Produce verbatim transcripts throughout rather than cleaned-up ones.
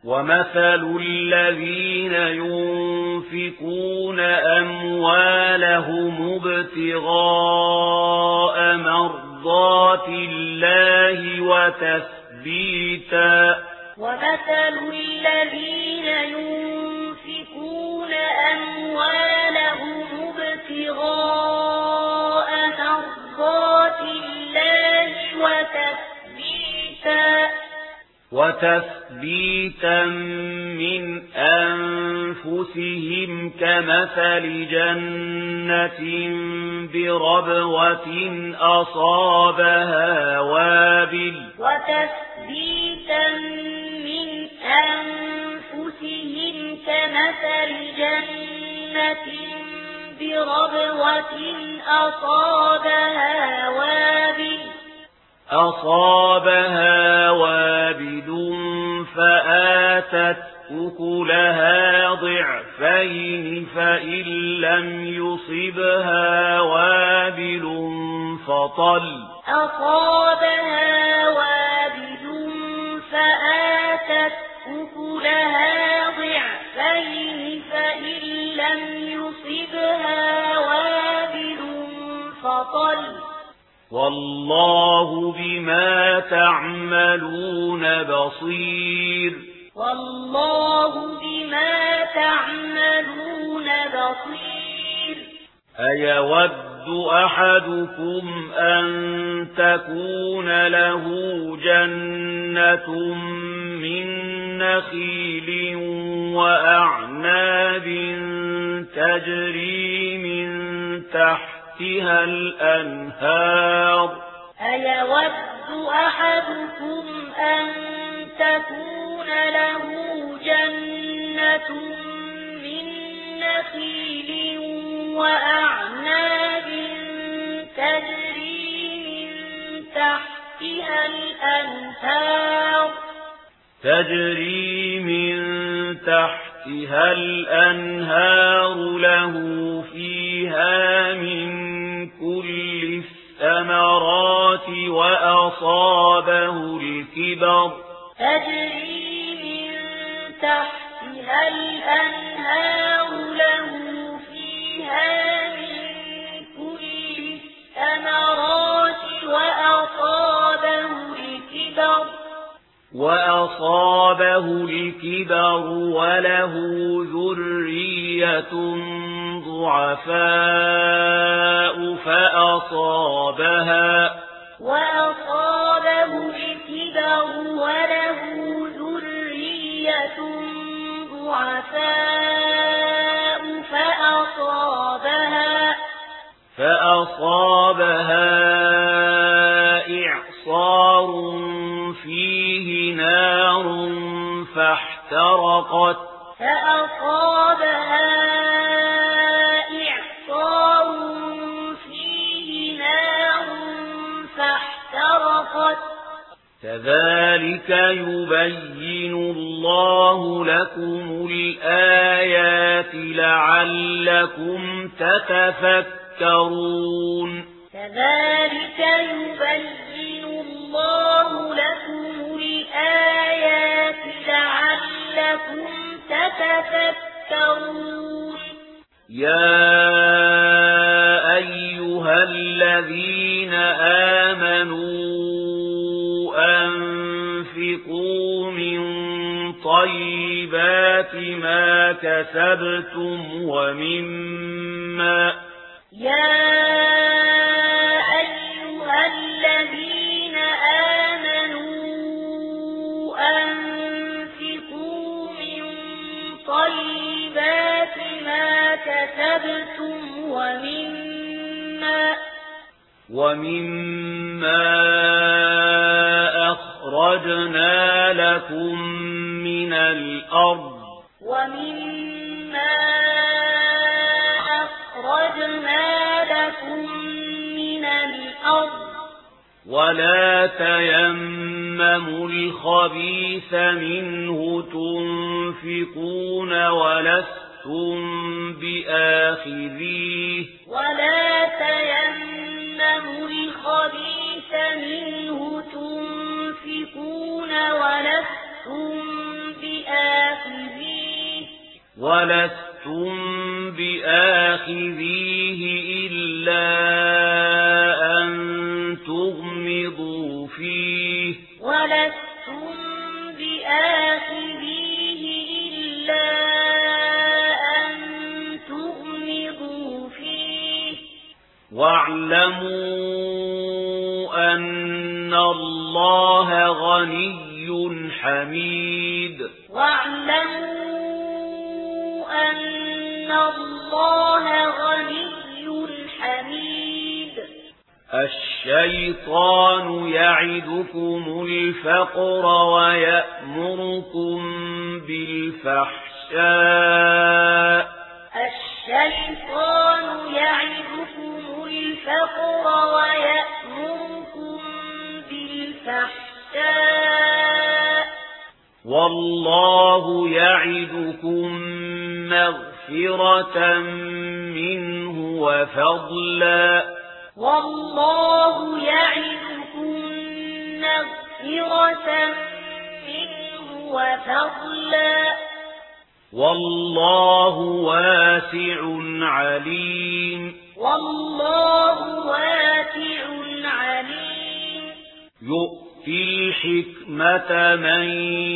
ومثل الذين ينفقون أموالهم ابتغاء مرضات الله وتثبيتا ومثل الذين ينفقون أموالهم ابتغاء مرضات الله وتثبيتا وتثبيتا من أنفسهم كمثل جنة بربوة أصابها وابل وتثبيتا من أنفسهم كمثل جنة بربوة أصابها وابل أصابها وابل فآتت أكلها ضعفين فإن لم يصبها وابل فطل أصابها وابل فآتت أكلها ضعفين فإن لم يصبها وابل فطل والله بما تعملون بصير والله بما تعملون بصير أيود أحدكم أن تكون له جنة من نخيل وأعناب تجري من تحت تحتها الأنهار أيود أحدكم أن تكون له جنة من نخيل وأعناب تجري من تحتها الأنهار تجري من تحتها الأنهار له فيها من كل الثمرات وأصابه الكبر تجري من تحتها الأنهار له فيها من كل الثمرات وأصابه الكبر وأصابه الكبر وله ذرية ضعفاء فأصابها وأصابه الكبر وله ذرية ضعفاء فأصابها فأصابها إعصار فيه نار فاحترقت فأصابها إعصار فيه نار فاحترقت كذلك يبين الله لكم الآيات لعلكم تتفكرون كذلك يبين الله لكم الآيات لعلكم تتفكرون يا أيها الذين آمنوا أنفقوا من طيبات ما كسبتم ومما يا أيها الذين آمنوا أنفقوا من طيبات ما كسبتم ومما ومما أخرجنا لكم من الأرض ومما أخرجنا لكم من الأرض ولا تيمموا الخبيث منه تنفقون ولستم بآخذيه ولا تيمموا الخبيث منه تنفقون ولستم بآخذيه ولستم بآخذيه إلا أن تغمضوا فيه ولستم بآخذيه إلا أن تغمضوا فيه واعلموا أن الله غني حميد واعلموا أن الله غني حميد الشيطان يعدكم الفقر ويأمركم بالفحشاء الشيطان يعدكم الفقر ويأمركم بالفحشاء والله يعدكم مغفرة منه وفضلا والله يعدكم مغفرة منه وفضلا والله واسع عليم والله واسع عليم يؤتي الحكمة من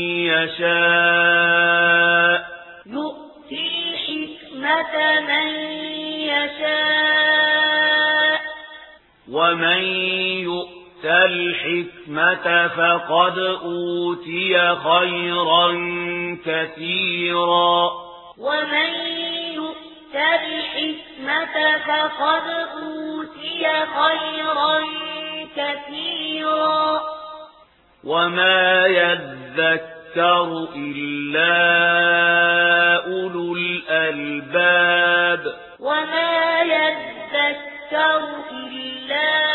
يشاء يؤتي الحكمة من يشاء ومن يؤت الحكمة فقد أوتي خيرا كثيرا ومن يؤت الحكمة فقد أوتي خيرا كثيرا وما يذكر إلا أولو الألباب وما يذكر إلا